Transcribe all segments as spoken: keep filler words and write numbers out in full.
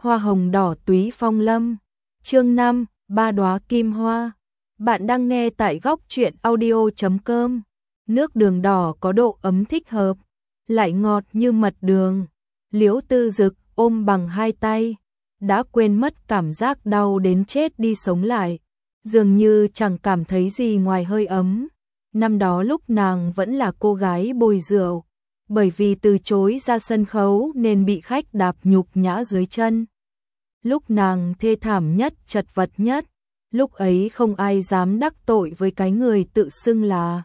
Hoa hồng đỏ túy phong lâm. Chương năm, ba đóa kim hoa. Bạn đang nghe tại góc truyện audio chấm com. Nước đường đỏ có độ ấm thích hợp, lại ngọt như mật đường. Liễu Tư Dực ôm bằng hai tay, đã quên mất cảm giác đau đến chết đi sống lại, dường như chẳng cảm thấy gì ngoài hơi ấm. Năm đó lúc nàng vẫn là cô gái bồi rượu, bởi vì từ chối ra sân khấu nên bị khách đạp nhục nhã dưới chân. Lúc nàng thê thảm nhất, chật vật nhất, lúc ấy không ai dám đắc tội với cái người tự xưng là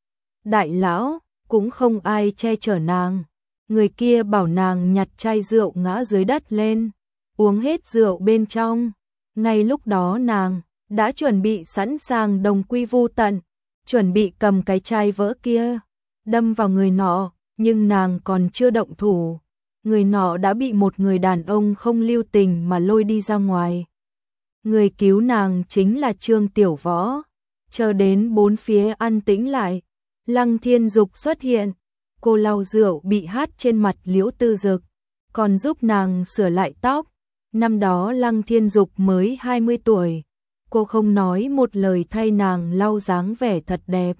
đại lão, cũng không ai che chở nàng. Người kia bảo nàng nhặt chai rượu ngã dưới đất lên, uống hết rượu bên trong. Ngay lúc đó nàng đã chuẩn bị sẵn sàng đồng quy vu tận, chuẩn bị cầm cái chai vỡ kia đâm vào người nọ, nhưng nàng còn chưa động thủ, người nọ đã bị một người đàn ông không lưu tình mà lôi đi ra ngoài. Người cứu nàng chính là Trương Tiểu Võ. Chờ đến bốn phía an tĩnh lại, Lăng Thiên Dục xuất hiện. Cô lau rượu bị hát trên mặt Liễu Tư Dực, còn giúp nàng sửa lại tóc. Năm đó Lăng Thiên Dục mới hai mươi tuổi, cô không nói một lời thay nàng lau dáng vẻ thật đẹp.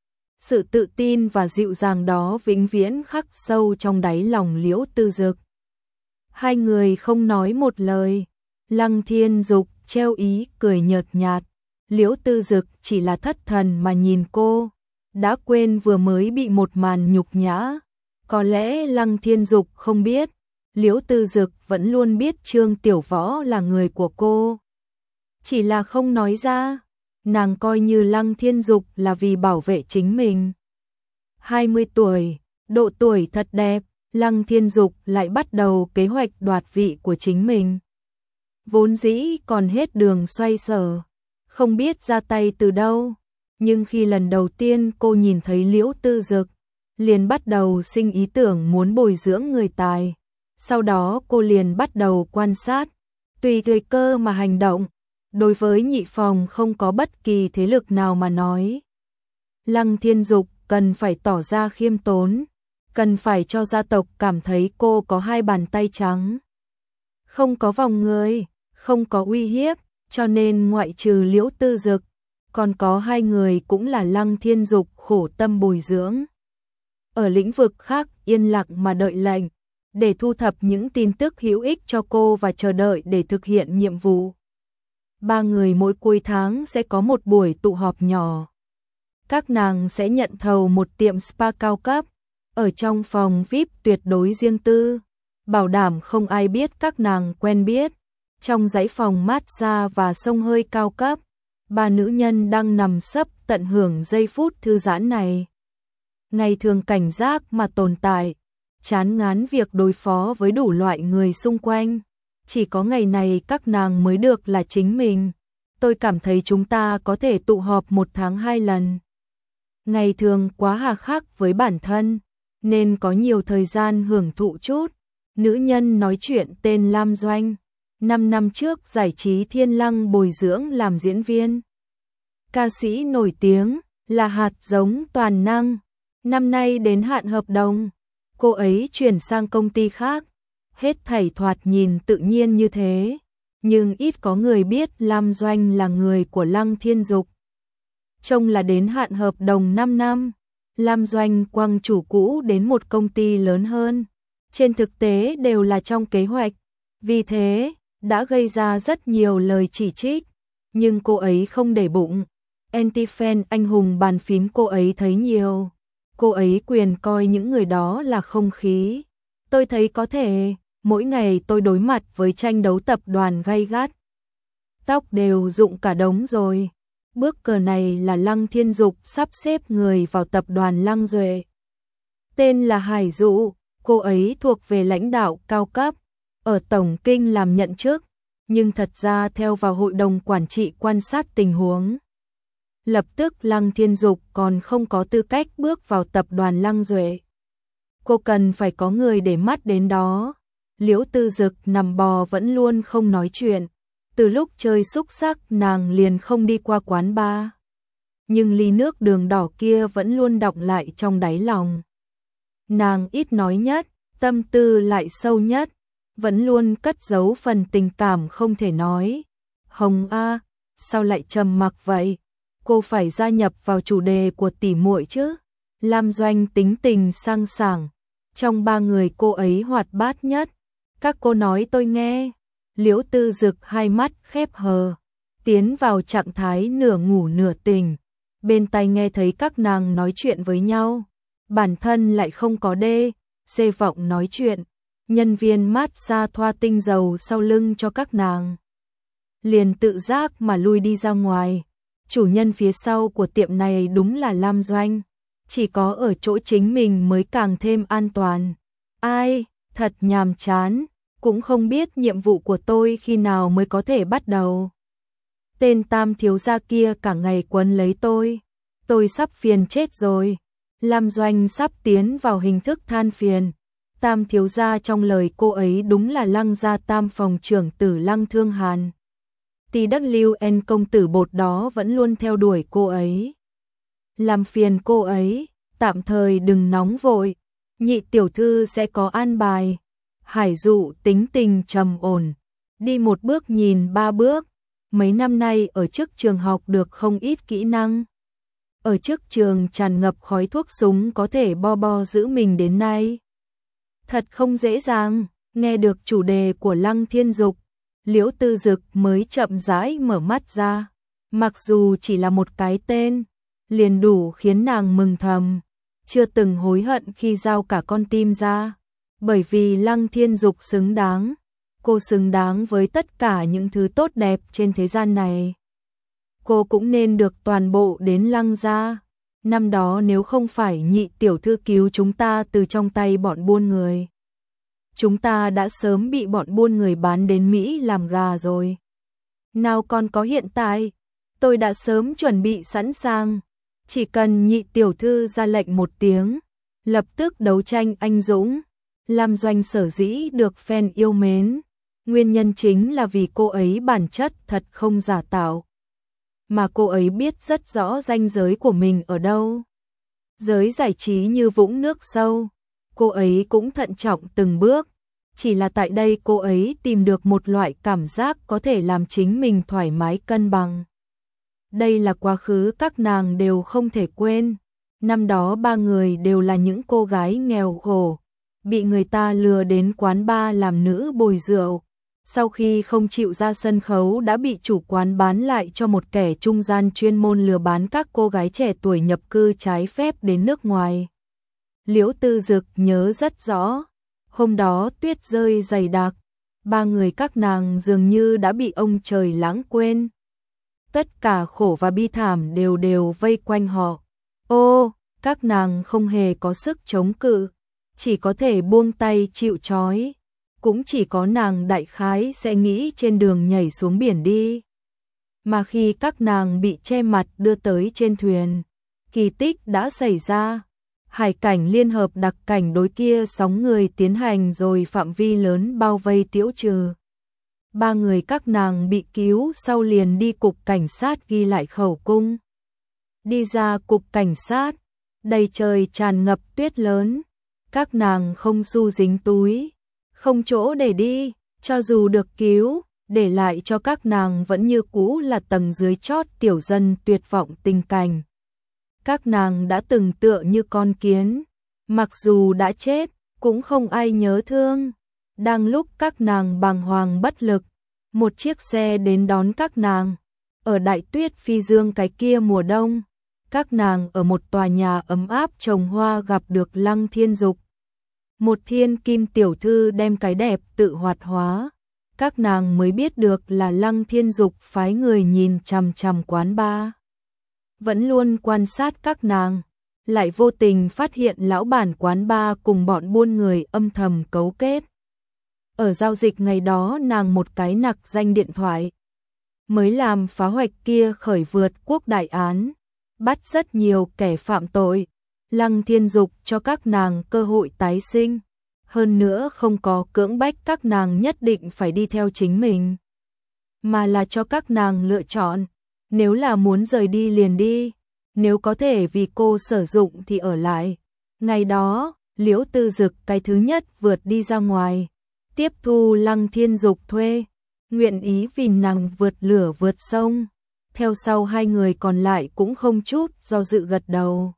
Sự tự tin và dịu dàng đó vĩnh viễn khắc sâu trong đáy lòng Liễu Tư Dực. Hai người không nói một lời, Lăng Thiên Dục treo ý cười nhợt nhạt, Liễu Tư Dực chỉ là thất thần mà nhìn cô, đã quên vừa mới bị một màn nhục nhã. Có lẽ Lăng Thiên Dục không biết, Liễu Tư Dực vẫn luôn biết Trương Tiểu Võ là người của cô, chỉ là không nói ra. Nàng coi như Lăng Thiên Dục là vì bảo vệ chính mình. hai mươi tuổi, độ tuổi thật đẹp, Lăng Thiên Dục lại bắt đầu kế hoạch đoạt vị của chính mình. Vốn dĩ còn hết đường xoay sở, không biết ra tay từ đâu, nhưng khi lần đầu tiên cô nhìn thấy Liễu Tư Dực, liền bắt đầu sinh ý tưởng muốn bồi dưỡng người tài. Sau đó cô liền bắt đầu quan sát, tùy thời cơ mà hành động. Đối với nhị phòng không có bất kỳ thế lực nào mà nói, Lăng Thiên Dục cần phải tỏ ra khiêm tốn, cần phải cho gia tộc cảm thấy cô có hai bàn tay trắng, không có vòng người, không có uy hiếp, cho nên ngoại trừ Liễu Tư Dực, còn có hai người cũng là Lăng Thiên Dục khổ tâm bồi dưỡng. Ở lĩnh vực khác yên lặng mà đợi lệnh, để thu thập những tin tức hữu ích cho cô và chờ đợi để thực hiện nhiệm vụ. Ba người mỗi cuối tháng sẽ có một buổi tụ họp nhỏ. Các nàng sẽ nhận thầu một tiệm spa cao cấp, ở trong phòng vi ai pi tuyệt đối riêng tư, bảo đảm không ai biết các nàng quen biết. Trong dãy phòng massage và xông hơi cao cấp, ba nữ nhân đang nằm sấp tận hưởng giây phút thư giãn này. Ngày thường cảnh giác mà tồn tại, chán ngán việc đối phó với đủ loại người xung quanh. Chỉ có ngày này các nàng mới được là chính mình. Tôi cảm thấy chúng ta có thể tụ họp một tháng hai lần. Ngày thường quá hà khắc với bản thân, nên có nhiều thời gian hưởng thụ chút. Nữ nhân nói chuyện tên Lam Doanh, năm năm trước giải trí Thiên Lăng bồi dưỡng làm diễn viên. Ca sĩ nổi tiếng, là hạt giống toàn năng. Năm nay đến hạn hợp đồng, cô ấy chuyển sang công ty khác. Hết thảy thoạt nhìn tự nhiên như thế, nhưng ít có người biết Lam Doanh là người của Lăng Thiên Dục. Trông là đến hạn hợp đồng năm năm, Lam Doanh quăng chủ cũ đến một công ty lớn hơn. Trên thực tế đều là trong kế hoạch, vì thế đã gây ra rất nhiều lời chỉ trích, nhưng cô ấy không để bụng. Anti-fan anh hùng bàn phím cô ấy thấy nhiều, cô ấy quyền coi những người đó là không khí. Tôi thấy có thể, mỗi ngày tôi đối mặt với tranh đấu tập đoàn gay gắt, tóc đều rụng cả đống rồi. Bước cờ này là Lăng Thiên Dục sắp xếp người vào tập đoàn Lăng Duệ. Tên là Hải Dụ, cô ấy thuộc về lãnh đạo cao cấp, ở Tổng Kinh làm nhận chức, nhưng thật ra theo vào hội đồng quản trị quan sát tình huống. Lập tức Lăng Thiên Dục còn không có tư cách bước vào tập đoàn Lăng Duệ. Cô cần phải có người để mắt đến đó. Liễu Tư Dực nằm bò vẫn luôn không nói chuyện. Từ lúc chơi xúc sắc nàng liền không đi qua quán bar. Nhưng ly nước đường đỏ kia vẫn luôn đọng lại trong đáy lòng. Nàng ít nói nhất, tâm tư lại sâu nhất. vẫn luôn cất giấu phần tình cảm không thể nói. Hồng a, sao lại trầm mặc vậy? Cô phải gia nhập vào chủ đề của tỉ muội chứ. Lam Doanh tính tình sang sảng, trong ba người cô ấy hoạt bát nhất. Các cô nói tôi nghe. Liễu Tư Dực hai mắt khép hờ, tiến vào trạng thái nửa ngủ nửa tỉnh. Bên tai nghe thấy các nàng nói chuyện với nhau, bản thân lại không có đê, xê vọng nói chuyện. Nhân viên mát xa thoa tinh dầu sau lưng cho các nàng, liền tự giác mà lui đi ra ngoài. Chủ nhân phía sau của tiệm này đúng là Lam Doanh, chỉ có ở chỗ chính mình mới càng thêm an toàn. Ai, thật nhàm chán, cũng không biết nhiệm vụ của tôi khi nào mới có thể bắt đầu. Tên Tam thiếu gia kia cả ngày quấn lấy tôi, tôi sắp phiền chết rồi. Lam Doanh sắp tiến vào hình thức than phiền. Tam thiếu gia trong lời cô ấy đúng là Lăng gia Tam phòng trưởng tử Lăng Thương Hàn. tê vê en công tử bột đó vẫn luôn theo đuổi cô ấy. Làm phiền cô ấy, tạm thời đừng nóng vội, nhị tiểu thư sẽ có an bài. Hải Dụ tính tình trầm ổn, đi một bước nhìn ba bước. Mấy năm nay ở trước trường học được không ít kỹ năng. Ở trước trường tràn ngập khói thuốc súng có thể bo bo giữ mình đến nay. Thật không dễ dàng. Nghe được chủ đề của Lăng Thiên Dục, Liễu Tư Dực mới chậm rãi mở mắt ra. Mặc dù chỉ là một cái tên, liền đủ khiến nàng mừng thầm, chưa từng hối hận khi giao cả con tim ra. Bởi vì Lăng Thiên Dục xứng đáng, cô xứng đáng với tất cả những thứ tốt đẹp trên thế gian này. Cô cũng nên được toàn bộ đến Lăng gia. Năm đó nếu không phải nhị tiểu thư cứu chúng ta từ trong tay bọn buôn người, chúng ta đã sớm bị bọn buôn người bán đến Mỹ làm gà rồi. Nào còn có hiện tại, tôi đã sớm chuẩn bị sẵn sàng. Chỉ cần nhị tiểu thư ra lệnh một tiếng, lập tức đấu tranh anh dũng. Lam Doanh sở dĩ được fan yêu mến, nguyên nhân chính là vì cô ấy bản chất thật không giả tạo. Mà cô ấy biết rất rõ ranh giới của mình ở đâu. Giới giải trí như vũng nước sâu, cô ấy cũng thận trọng từng bước. Chỉ là tại đây cô ấy tìm được một loại cảm giác có thể làm chính mình thoải mái cân bằng. Đây là quá khứ các nàng đều không thể quên. Năm đó ba người đều là những cô gái nghèo khổ, bị người ta lừa đến quán bar làm nữ bồi rượu. Sau khi không chịu ra sân khấu đã bị chủ quán bán lại cho một kẻ trung gian chuyên môn lừa bán các cô gái trẻ tuổi nhập cư trái phép đến nước ngoài. Liễu Tư Dực nhớ rất rõ, hôm đó tuyết rơi dày đặc, ba người các nàng dường như đã bị ông trời lãng quên. Tất cả khổ và bi thảm đều đều vây quanh họ. Ô, các nàng không hề có sức chống cự, chỉ có thể buông tay chịu trói. Cũng chỉ có nàng đại khái sẽ nghĩ trên đường nhảy xuống biển đi. Mà khi các nàng bị che mặt đưa tới trên thuyền, kỳ tích đã xảy ra. Hải cảnh liên hợp đặc cảnh đối kia sóng người tiến hành rồi phạm vi lớn bao vây tiêu trừ. Ba người các nàng bị cứu sau liền đi cục cảnh sát ghi lại khẩu cung. Đi ra cục cảnh sát, đầy trời tràn ngập tuyết lớn. Các nàng không xu dính túi, không chỗ để đi, cho dù được cứu, để lại cho các nàng vẫn như cũ là tầng dưới chót tiểu dân tuyệt vọng tình cảnh. Các nàng đã từng tựa như con kiến, mặc dù đã chết, cũng không ai nhớ thương. Đang lúc các nàng bàng hoàng bất lực, một chiếc xe đến đón các nàng. Ở đại tuyết phi dương cái kia mùa đông, các nàng ở một tòa nhà ấm áp trồng hoa gặp được Lăng Thiên Dục. Một thiên kim tiểu thư đem cái đẹp tự hoạt hóa. Các nàng mới biết được là Lăng Thiên Dục phái người nhìn chằm chằm quán bar. Vẫn luôn quan sát các nàng, lại vô tình phát hiện lão bản quán bar cùng bọn buôn người âm thầm cấu kết. Ở giao dịch ngày đó nàng một cái nặc danh điện thoại, mới làm phá hoạch kia khởi vượt quốc đại án, bắt rất nhiều kẻ phạm tội. Lăng Thiên Dục cho các nàng cơ hội tái sinh, hơn nữa không có cưỡng bách các nàng nhất định phải đi theo chính mình, mà là cho các nàng lựa chọn, nếu là muốn rời đi liền đi, nếu có thể vì cô sử dụng thì ở lại. Ngày đó, Liễu Tư Dực cái thứ nhất vượt đi ra ngoài, tiếp thu Lăng Thiên Dục thuê, nguyện ý vì nàng vượt lửa vượt sông. Theo sau hai người còn lại cũng không chút do dự gật đầu.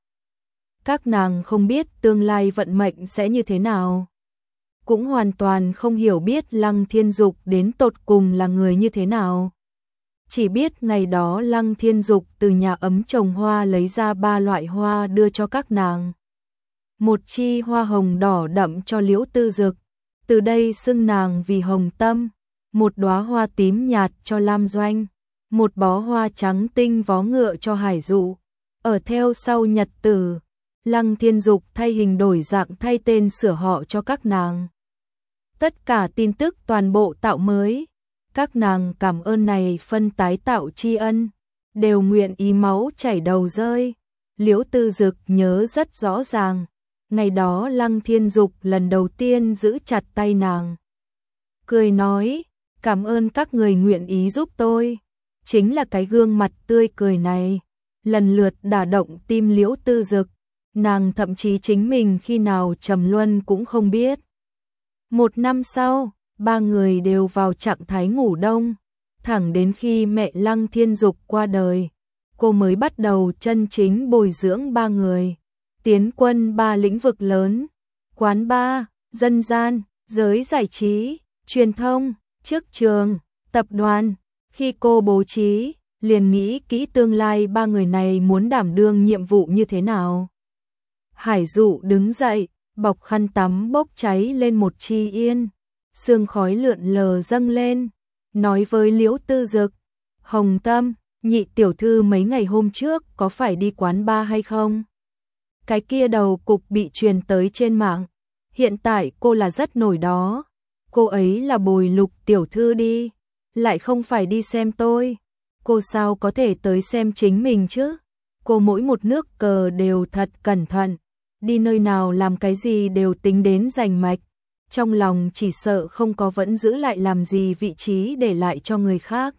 Các nàng không biết tương lai vận mệnh sẽ như thế nào, cũng hoàn toàn không hiểu biết Lăng Thiên Dục đến tột cùng là người như thế nào. Chỉ biết ngày đó Lăng Thiên Dục từ nhà ấm trồng hoa lấy ra ba loại hoa đưa cho các nàng. Một chi hoa hồng đỏ đậm cho Liễu Tư Dực, từ đây xưng nàng vì Hồng Tâm, một đóa hoa tím nhạt cho Lam Doanh, một bó hoa trắng tinh vó ngựa cho Hải Dụ. Ở theo sau nhật tử, Lăng Thiên Dục thay hình đổi dạng thay tên sửa họ cho các nàng. Tất cả tin tức toàn bộ tạo mới, các nàng cảm ơn này phân tái tạo tri ân, đều nguyện ý máu chảy đầu rơi. Liễu Tư Dực nhớ rất rõ ràng, ngày đó Lăng Thiên Dục lần đầu tiên giữ chặt tay nàng, cười nói, cảm ơn các người nguyện ý giúp tôi. Chính là cái gương mặt tươi cười này, lần lượt đả động tim Liễu Tư Dực, nàng thậm chí chính mình khi nào trầm luân cũng không biết. Một năm sau, ba người đều vào trạng thái ngủ đông, thẳng đến khi mẹ Lăng Thiên Dục qua đời, cô mới bắt đầu chân chính bồi dưỡng ba người, tiến quân ba lĩnh vực lớn, quán bar, dân gian, giới giải trí, truyền thông, chức trường, tập đoàn. Khi cô bố trí, liền nghĩ kỹ tương lai ba người này muốn đảm đương nhiệm vụ như thế nào. Hải Dụ đứng dậy, bọc khăn tắm bốc cháy lên một chi yên, sương khói lượn lờ dâng lên, nói với Liễu Tư Dực, Hồng Tâm, nhị tiểu thư mấy ngày hôm trước có phải đi quán bar hay không? Cái kia đầu cục bị truyền tới trên mạng, hiện tại cô là rất nổi đó, cô ấy là bồi Lục tiểu thư đi, lại không phải đi xem tôi, cô sao có thể tới xem chính mình chứ? Cô mỗi một nước cờ đều thật cẩn thận, đi nơi nào làm cái gì đều tính đến rành mạch, trong lòng chỉ sợ không có vẫn giữ lại làm gì vị trí để lại cho người khác.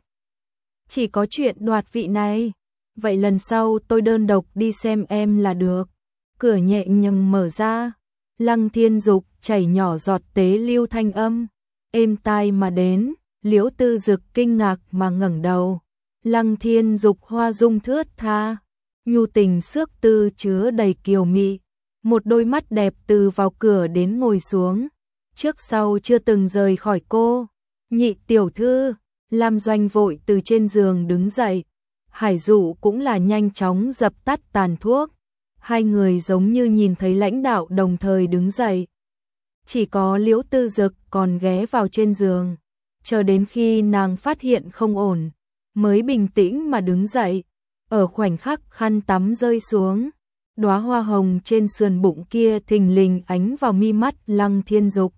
Chỉ có chuyện đoạt vị này, vậy lần sau tôi đơn độc đi xem em là được. Cửa nhẹ nhàng mở ra, Lăng Thiên Dục chảy nhỏ giọt tế lưu thanh âm, êm tai mà đến. Liễu Tư Dực kinh ngạc mà ngẩng đầu, Lăng Thiên Dục hoa dung thướt tha, nhu tình xước tư chứa đầy kiều mị, một đôi mắt đẹp từ vào cửa đến ngồi xuống, trước sau chưa từng rời khỏi cô. Nhị tiểu thư, Lam Doanh vội từ trên giường đứng dậy, Hải Dụ cũng là nhanh chóng dập tắt tàn thuốc, hai người giống như nhìn thấy lãnh đạo đồng thời đứng dậy. Chỉ có Liễu Tư Dực còn ghé vào trên giường, chờ đến khi nàng phát hiện không ổn, mới bình tĩnh mà đứng dậy. Ở khoảnh khắc khăn tắm rơi xuống, đóa hoa hồng trên sườn bụng kia thình lình ánh vào mi mắt Lăng Thiên Dục.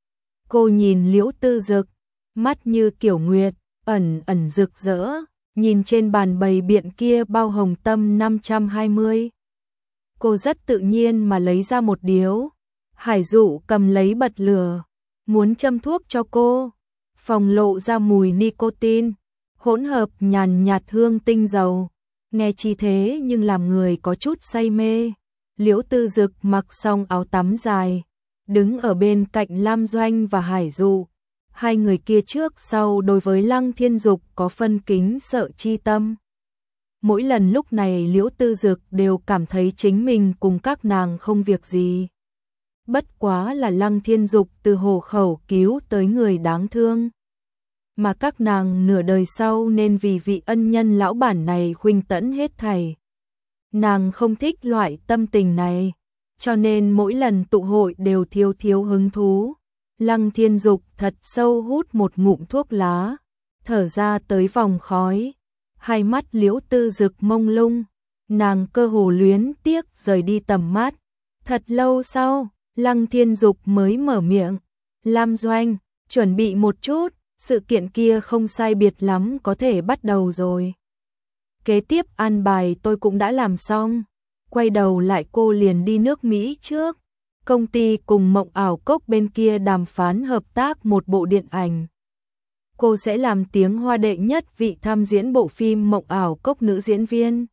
Cô nhìn Liễu Tư Dực, mắt như kiểu nguyệt, ẩn ẩn rực rỡ, nhìn trên bàn bày biện kia bao hồng tâm năm trăm hai mươi. Cô rất tự nhiên mà lấy ra một điếu, Hải Dụ cầm lấy bật lửa, muốn châm thuốc cho cô. Phòng lộ ra mùi nicotine, hỗn hợp nhàn nhạt hương tinh dầu, nghe chi thế nhưng làm người có chút say mê. Liễu Tư Dực mặc xong áo tắm dài, đứng ở bên cạnh Lam Doanh và Hải Dụ, hai người kia trước sau đối với Lăng Thiên Dục có phân kính sợ chi tâm. Mỗi lần lúc này Liễu Tư Dực đều cảm thấy chính mình cùng các nàng không việc gì. Bất quá là Lăng Thiên Dục từ hồ khẩu cứu tới người đáng thương, mà các nàng nửa đời sau nên vì vị ân nhân lão bản này khuynh tẫn hết thảy. Nàng không thích loại tâm tình này, cho nên mỗi lần tụ hội đều thiếu thiếu hứng thú. Lăng Thiên Dục thật sâu hút một ngụm thuốc lá, thở ra tới vòng khói, hai mắt Liễu Tư Dực mông lung, nàng cơ hồ luyến tiếc rời đi tầm mắt. Thật lâu sau, Lăng Thiên Dục mới mở miệng, Lam Doanh, chuẩn bị một chút, sự kiện kia không sai biệt lắm có thể bắt đầu rồi. Kế tiếp an bài tôi cũng đã làm xong, quay đầu lại cô liền đi nước Mỹ trước. Công ty cùng Mộng Ảo Cốc bên kia đàm phán hợp tác một bộ điện ảnh. Cô sẽ làm tiếng Hoa đệ nhất vị tham diễn bộ phim Mộng Ảo Cốc nữ diễn viên.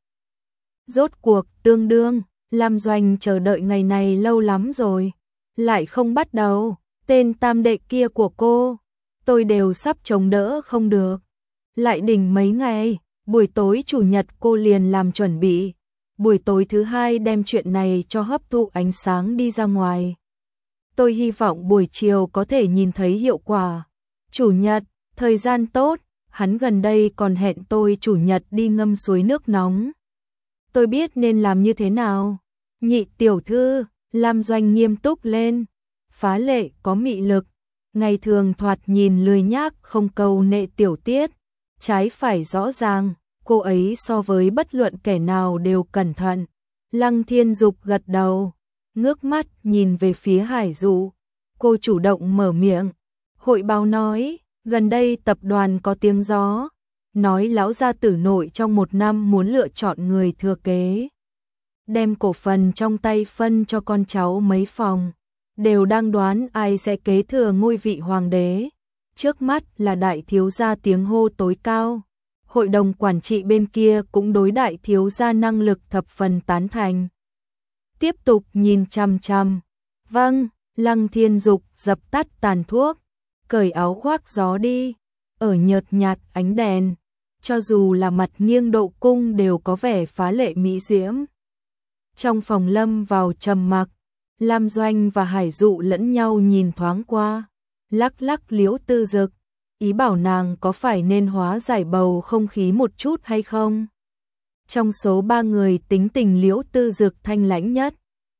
Rốt cuộc tương đương, Lam Doanh chờ đợi ngày này lâu lắm rồi, lại không bắt đầu, tên tam đệ kia của cô, tôi đều sắp chống đỡ không được. Lại đỉnh mấy ngày, buổi tối chủ nhật cô liền làm chuẩn bị, buổi tối thứ hai đem chuyện này cho hấp thụ ánh sáng đi ra ngoài. Tôi hy vọng buổi chiều có thể nhìn thấy hiệu quả. Chủ nhật, thời gian tốt, hắn gần đây còn hẹn tôi chủ nhật đi ngâm suối nước nóng. Tôi biết nên làm như thế nào. Nhị tiểu thư, Lam Doanh nghiêm túc lên, phá lệ có mị lực, ngày thường thoạt nhìn lười nhác không câu nệ tiểu tiết, trái phải rõ ràng, cô ấy so với bất luận kẻ nào đều cẩn thận. Lăng Thiên Dục gật đầu, ngước mắt nhìn về phía Hải Dụ, cô chủ động mở miệng. Hội báo nói, gần đây tập đoàn có tiếng gió, nói lão gia tử nội trong một năm muốn lựa chọn người thừa kế. Đem cổ phần trong tay phân cho con cháu mấy phòng, đều đang đoán ai sẽ kế thừa ngôi vị hoàng đế. Trước mắt là đại thiếu gia tiếng hô tối cao. Hội đồng quản trị bên kia cũng đối đại thiếu gia năng lực thập phần tán thành. Tiếp tục nhìn chằm chằm. Vâng, Lăng Thiên Dục dập tắt tàn thuốc, cởi áo khoác gió đi, ở nhợt nhạt ánh đèn, cho dù là mặt nghiêng độ cung đều có vẻ phá lệ mỹ diễm. Trong phòng lâm vào trầm mặc, Lam Doanh và Hải Dụ lẫn nhau nhìn thoáng qua, lắc lắc Liễu Tư Dực, ý bảo nàng có phải nên hóa giải bầu không khí một chút hay không. Trong số ba người tính tình Liễu Tư Dực thanh lãnh nhất.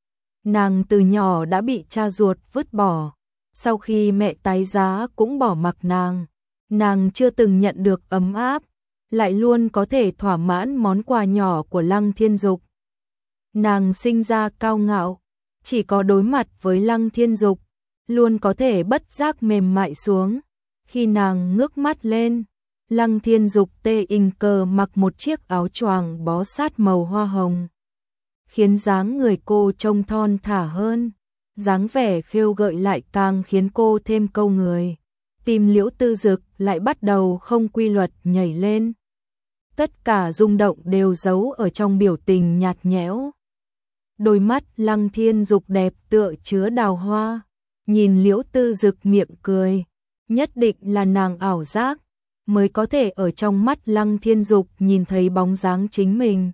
Nàng từ nhỏ đã bị cha ruột vứt bỏ, sau khi mẹ tái giá cũng bỏ mặc nàng, nàng chưa từng nhận được ấm áp, lại luôn có thể thỏa mãn món quà nhỏ của Lăng Thiên Dục. Nàng sinh ra cao ngạo, chỉ có đối mặt với Lăng Thiên Dục, luôn có thể bất giác mềm mại xuống. Khi nàng ngước mắt lên, Lăng Thiên Dục tê in cờ mặc một chiếc áo choàng bó sát màu hoa hồng, khiến dáng người cô trông thon thả hơn, dáng vẻ khêu gợi lại càng khiến cô thêm câu người. Tim Liễu Tư Dực lại bắt đầu không quy luật nhảy lên. Tất cả rung động đều giấu ở trong biểu tình nhạt nhẽo. Đôi mắt Lăng Thiên Dục đẹp tựa chứa đào hoa, nhìn Liễu Tư Dực miệng cười, nhất định là nàng ảo giác, mới có thể ở trong mắt Lăng Thiên Dục nhìn thấy bóng dáng chính mình.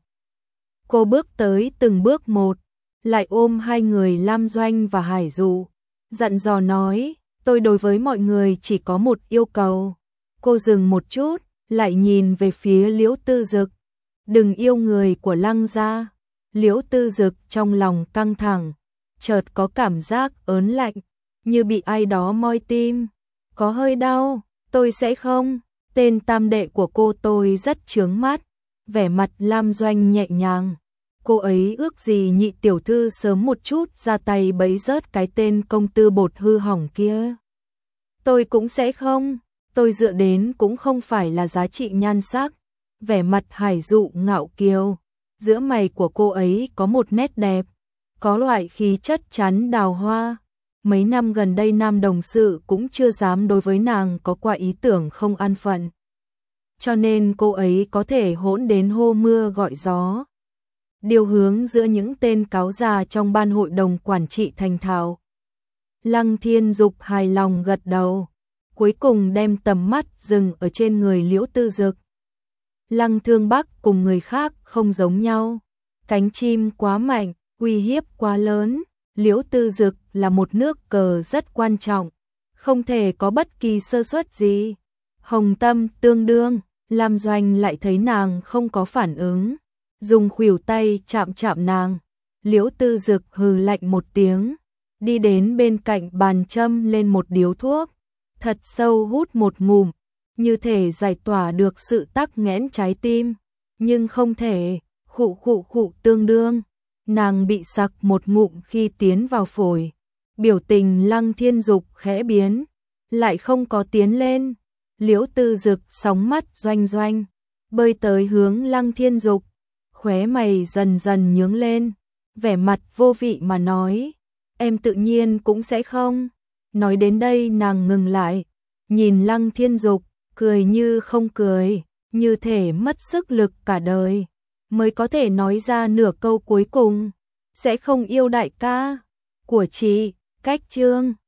Cô bước tới từng bước một, lại ôm hai người Lam Doanh và Hải Dụ, dặn dò nói, tôi đối với mọi người chỉ có một yêu cầu. Cô dừng một chút, lại nhìn về phía Liễu Tư Dực, đừng yêu người của Lăng gia. Liễu Tư Dực trong lòng căng thẳng, chợt có cảm giác ớn lạnh, như bị ai đó moi tim, có hơi đau. Tôi sẽ không, tên tam đệ của cô tôi rất chướng mắt. Vẻ mặt Lam Doanh nhẹ nhàng, cô ấy ước gì nhị tiểu thư sớm một chút ra tay bẫy rớt cái tên công tư bột hư hỏng kia. Tôi cũng sẽ không, tôi dựa đến cũng không phải là giá trị nhan sắc. Vẻ mặt Hải Dụ ngạo kiều, giữa mày của cô ấy có một nét đẹp, có loại khí chất chắn đào hoa. Mấy năm gần đây nam đồng sự cũng chưa dám đối với nàng có qua ý tưởng không an phận, cho nên cô ấy có thể hỗn đến hô mưa gọi gió. Điều hướng giữa những tên cáo già trong ban hội đồng quản trị thành thạo. Lăng Thiên Dục hài lòng gật đầu, cuối cùng đem tầm mắt dừng ở trên người Liễu Tư Dực. Lăng Thương Bắc cùng người khác không giống nhau, cánh chim quá mạnh, uy hiếp quá lớn. Liễu Tư Dực là một nước cờ rất quan trọng, không thể có bất kỳ sơ suất gì. Hồng tâm tương đương, Lam Doanh lại thấy nàng không có phản ứng, dùng khuỷu tay chạm chạm nàng. Liễu Tư Dực hừ lạnh một tiếng, đi đến bên cạnh bàn châm lên một điếu thuốc, thật sâu hút một ngụm, như thể giải tỏa được sự tắc nghẽn trái tim, nhưng không thể, khụ khụ khụ tương đương. Nàng bị sặc một ngụm khi tiến vào phổi. Biểu tình Lăng Thiên Dục khẽ biến, lại không có tiến lên. Liễu Tư Dực sóng mắt doanh doanh, bơi tới hướng Lăng Thiên Dục, khóe mày dần dần nhướng lên, vẻ mặt vô vị mà nói, em tự nhiên cũng sẽ không. Nói đến đây nàng ngừng lại, nhìn Lăng Thiên Dục, cười như không cười, như thể mất sức lực cả đời mới có thể nói ra nửa câu cuối cùng, sẽ không yêu đại ca của chị. Cách chương